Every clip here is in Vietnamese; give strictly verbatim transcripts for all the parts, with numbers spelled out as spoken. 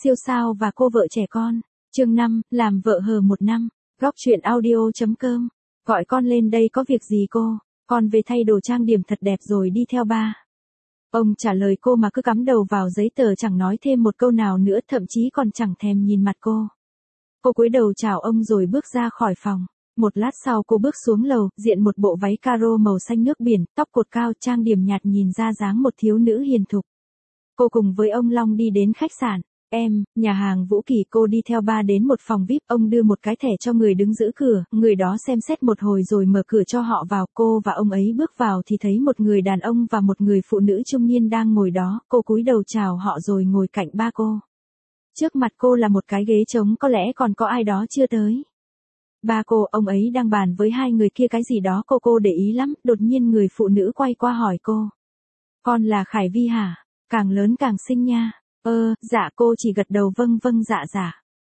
Siêu sao và cô vợ trẻ con. Chương năm, làm vợ hờ một năm. Góc truyện audio.com. Gọi con lên đây có việc gì cô? Con về thay đồ trang điểm thật đẹp rồi đi theo ba. Ông trả lời cô mà cứ cắm đầu vào giấy tờ, chẳng nói thêm một câu nào nữa, thậm chí còn chẳng thèm nhìn mặt cô. Cô cúi đầu chào ông rồi bước ra khỏi phòng. Một lát sau cô bước xuống lầu, diện một bộ váy caro màu xanh nước biển, tóc cột cao, trang điểm nhạt, nhìn ra dáng một thiếu nữ hiền thục. Cô cùng với ông Long đi đến khách sạn. Em, nhà hàng Vũ Kỳ. Cô đi theo ba đến một phòng vi ai pi, ông đưa một cái thẻ cho người đứng giữ cửa, người đó xem xét một hồi rồi mở cửa cho họ vào. Cô và ông ấy bước vào thì thấy một người đàn ông và một người phụ nữ trung niên đang ngồi đó, cô cúi đầu chào họ rồi ngồi cạnh ba cô. Trước mặt cô là một cái ghế trống, có lẽ còn có ai đó chưa tới. Ba cô, ông ấy đang bàn với hai người kia cái gì đó, cô cô để ý lắm, đột nhiên người phụ nữ quay qua hỏi cô. Con là Khải Vi hả? Càng lớn càng xinh nha. Ơ, dạ, cô chỉ gật đầu vâng vâng dạ dạ.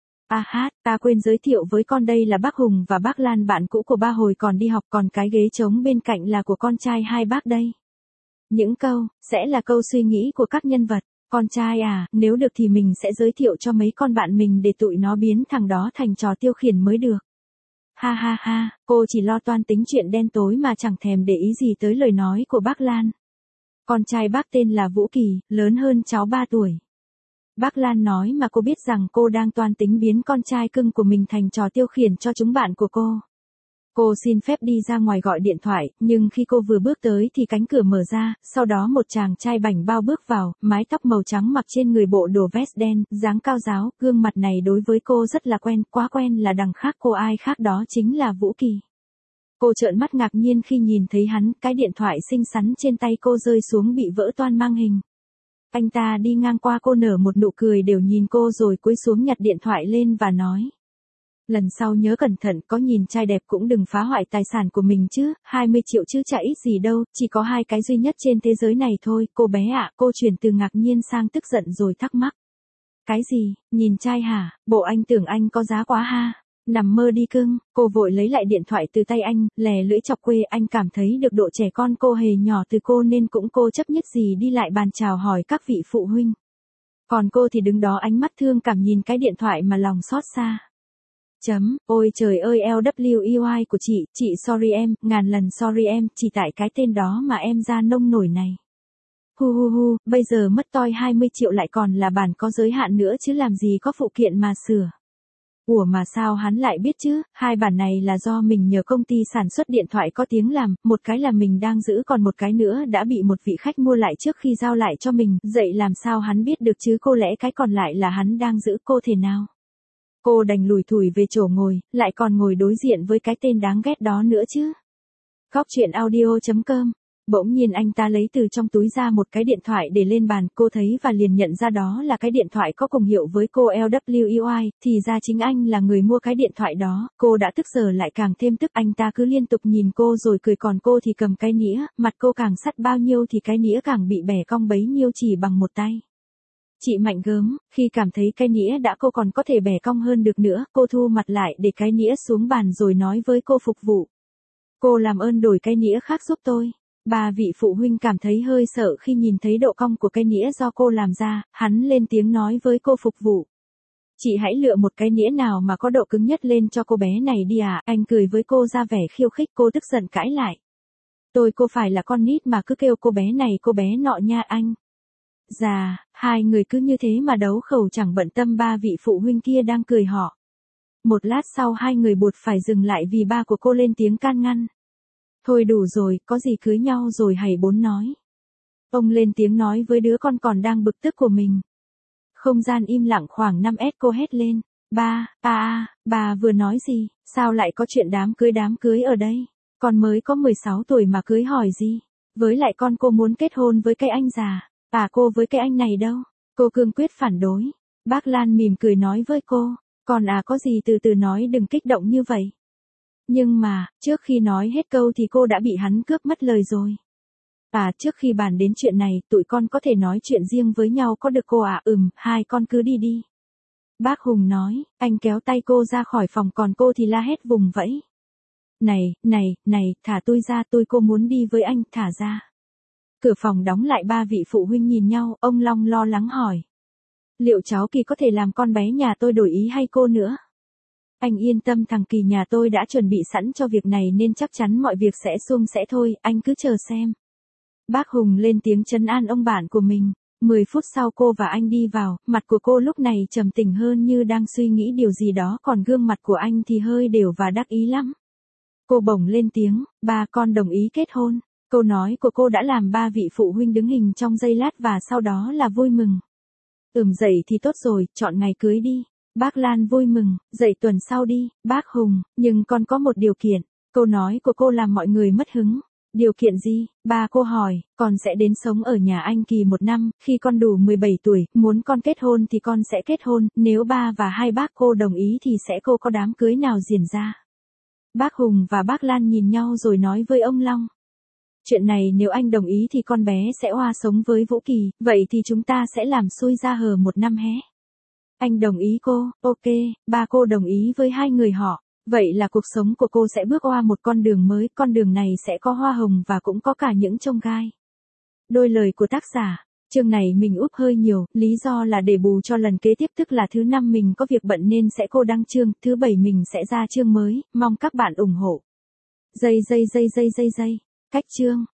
À hát, ta quên giới thiệu với con, đây là bác Hùng và bác Lan, bạn cũ của ba hồi còn đi học, còn cái ghế trống bên cạnh là của con trai hai bác đây. Những câu, sẽ là câu suy nghĩ của các nhân vật. Con trai à, nếu được thì mình sẽ giới thiệu cho mấy con bạn mình để tụi nó biến thằng đó thành trò tiêu khiển mới được. Ha ha ha, cô chỉ lo toan tính chuyện đen tối mà chẳng thèm để ý gì tới lời nói của bác Lan. Con trai bác tên là Vũ Kỳ, lớn hơn cháu ba tuổi. Bác Lan nói mà cô biết rằng cô đang toan tính biến con trai cưng của mình thành trò tiêu khiển cho chúng bạn của cô. Cô xin phép đi ra ngoài gọi điện thoại, nhưng khi cô vừa bước tới thì cánh cửa mở ra, sau đó một chàng trai bảnh bao bước vào, mái tóc màu trắng, mặc trên người bộ đồ vest đen, dáng cao ráo, gương mặt này đối với cô rất là quen, quá quen là đằng khác cô ai khác đó chính là Vũ Kỳ. Cô trợn mắt ngạc nhiên khi nhìn thấy hắn, cái điện thoại xinh xắn trên tay cô rơi xuống bị vỡ toang mang hình. Anh ta đi ngang qua cô nở một nụ cười đều nhìn cô rồi cúi xuống nhặt điện thoại lên và nói. Lần sau nhớ cẩn thận, có nhìn trai đẹp cũng đừng phá hoại tài sản của mình chứ, hai mươi triệu chứ chả ít gì đâu, chỉ có hai cái duy nhất trên thế giới này thôi. Cô bé ạ, cô chuyển từ ngạc nhiên sang tức giận rồi thắc mắc. Cái gì, nhìn trai hả, bộ anh tưởng anh có giá quá ha. Nằm mơ đi cưng. Cô vội lấy lại điện thoại từ tay anh, lè lưỡi chọc quê. Anh cảm thấy được độ trẻ con cô hề nhỏ từ cô nên cũng cô chấp nhất gì đi lại bàn chào hỏi các vị phụ huynh. Còn cô thì đứng đó ánh mắt thương cảm nhìn cái điện thoại mà lòng xót xa. Chấm, ôi trời ơi lờ vê kép i của chị, chị sorry em, ngàn lần sorry em, chỉ tại cái tên đó mà em ra nông nổi này. Hu hu hu, bây giờ mất toi hai mươi triệu lại còn là bản có giới hạn nữa chứ làm gì có phụ kiện mà sửa. Ủa mà sao hắn lại biết chứ, hai bản này là do mình nhờ công ty sản xuất điện thoại có tiếng làm, một cái là mình đang giữ còn một cái nữa đã bị một vị khách mua lại trước khi giao lại cho mình, vậy làm sao hắn biết được chứ, cô lẽ cái còn lại là hắn đang giữ, cô thể nào. Cô đành lủi thủi về chỗ ngồi, lại còn ngồi đối diện với cái tên đáng ghét đó nữa chứ. Góc truyện audio.com. Bỗng nhiên anh ta lấy từ trong túi ra một cái điện thoại để lên bàn, cô thấy và liền nhận ra đó là cái điện thoại có cùng hiệu với cô lờ vê kép i, thì ra chính anh là người mua cái điện thoại đó. Cô đã tức giờ lại càng thêm tức, anh ta cứ liên tục nhìn cô rồi cười, còn cô thì cầm cái nĩa, mặt cô càng sắt bao nhiêu thì cái nĩa càng bị bẻ cong bấy nhiêu chỉ bằng một tay. Chị mạnh gớm, khi cảm thấy cái nĩa đã cô còn có thể bẻ cong hơn được nữa, cô thu mặt lại để cái nĩa xuống bàn rồi nói với cô phục vụ. Cô làm ơn đổi cái nĩa khác giúp tôi. Ba vị phụ huynh cảm thấy hơi sợ khi nhìn thấy độ cong của cái nĩa do cô làm ra, hắn lên tiếng nói với cô phục vụ. Chị hãy lựa một cái nĩa nào mà có độ cứng nhất lên cho cô bé này đi à, anh cười với cô ra vẻ khiêu khích, cô tức giận cãi lại. Tôi cô phải là con nít mà cứ kêu cô bé này cô bé nọ nha anh. Dạ, hai người cứ như thế mà đấu khẩu chẳng bận tâm ba vị phụ huynh kia đang cười họ. Một lát sau hai người buộc phải dừng lại vì ba của cô lên tiếng can ngăn. Thôi đủ rồi, có gì cưới nhau rồi hãy bốn nói. Ông lên tiếng nói với đứa con còn đang bực tức của mình. Không gian im lặng khoảng năm mét, cô hét lên. Ba, à à, bà vừa nói gì, sao lại có chuyện đám cưới đám cưới ở đây? Con mới có mười sáu tuổi mà cưới hỏi gì? Với lại con cô muốn kết hôn với cái anh già. À cô với cái anh này đâu? Cô cương quyết phản đối. Bác Lan mỉm cười nói với cô. Còn à có gì từ từ nói, đừng kích động như vậy. Nhưng mà, trước khi nói hết câu thì cô đã bị hắn cướp mất lời rồi. À trước khi bàn đến chuyện này, tụi con có thể nói chuyện riêng với nhau có được cô ạ? À? Ừm, hai con cứ đi đi. Bác Hùng nói, anh kéo tay cô ra khỏi phòng còn cô thì la hét vùng vẫy. Này, này, này, thả tôi ra, tôi cô muốn đi với anh, thả ra. Cửa phòng đóng lại, ba vị phụ huynh nhìn nhau, ông Long lo lắng hỏi. Liệu cháu Kỳ có thể làm con bé nhà tôi đổi ý hay cô nữa? Anh yên tâm, thằng Kỳ nhà tôi đã chuẩn bị sẵn cho việc này nên chắc chắn mọi việc sẽ suôn sẻ thôi, anh cứ chờ xem. Bác Hùng lên tiếng trấn an ông bạn của mình. Mười phút sau cô và anh đi vào, mặt của cô lúc này trầm tĩnh hơn như đang suy nghĩ điều gì đó, còn gương mặt của anh thì hơi đều và đắc ý lắm. Cô bỗng lên tiếng, ba con đồng ý kết hôn. Câu nói của cô đã làm ba vị phụ huynh đứng hình trong giây lát và sau đó là vui mừng. Ừm dậy thì tốt rồi, chọn ngày cưới đi. Bác Lan vui mừng, dậy tuần sau đi, bác Hùng, nhưng con có một điều kiện. Câu nói của cô làm mọi người mất hứng. Điều kiện gì? Ba cô hỏi, con sẽ đến sống ở nhà anh Kỳ một năm, khi con đủ mười bảy tuổi, muốn con kết hôn thì con sẽ kết hôn, nếu ba và hai bác cô đồng ý thì sẽ cô có đám cưới nào diễn ra. Bác Hùng và bác Lan nhìn nhau rồi nói với ông Long. Chuyện này nếu anh đồng ý thì con bé sẽ oa sống với Vũ Kỳ, vậy thì chúng ta sẽ làm xui ra hờ một năm hé. Anh đồng ý cô, ok, ba cô đồng ý với hai người họ. Vậy là cuộc sống của cô sẽ bước qua một con đường mới, con đường này sẽ có hoa hồng và cũng có cả những chông gai. Đôi lời của tác giả, chương này mình úp hơi nhiều, lý do là để bù cho lần kế tiếp tức là thứ năm mình có việc bận nên sẽ cô đăng chương, thứ bảy mình sẽ ra chương mới, mong các bạn ủng hộ. Dây dây dây dây dây dây, cách chương.